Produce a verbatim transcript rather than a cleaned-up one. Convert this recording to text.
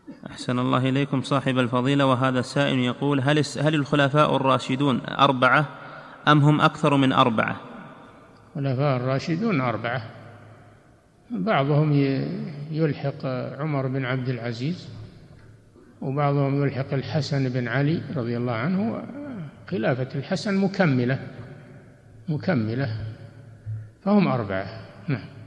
أحسن الله إليكم صاحب الفضيلة. وهذا السائل يقول: هل هل الخلفاء الراشدون أربعة أم هم أكثر من أربعة؟ الخلفاء الراشدون أربعة، بعضهم يلحق عمر بن عبد العزيز، وبعضهم يلحق الحسن بن علي رضي الله عنه. خلافة الحسن مكملة مكملة فهم أربعة. نعم.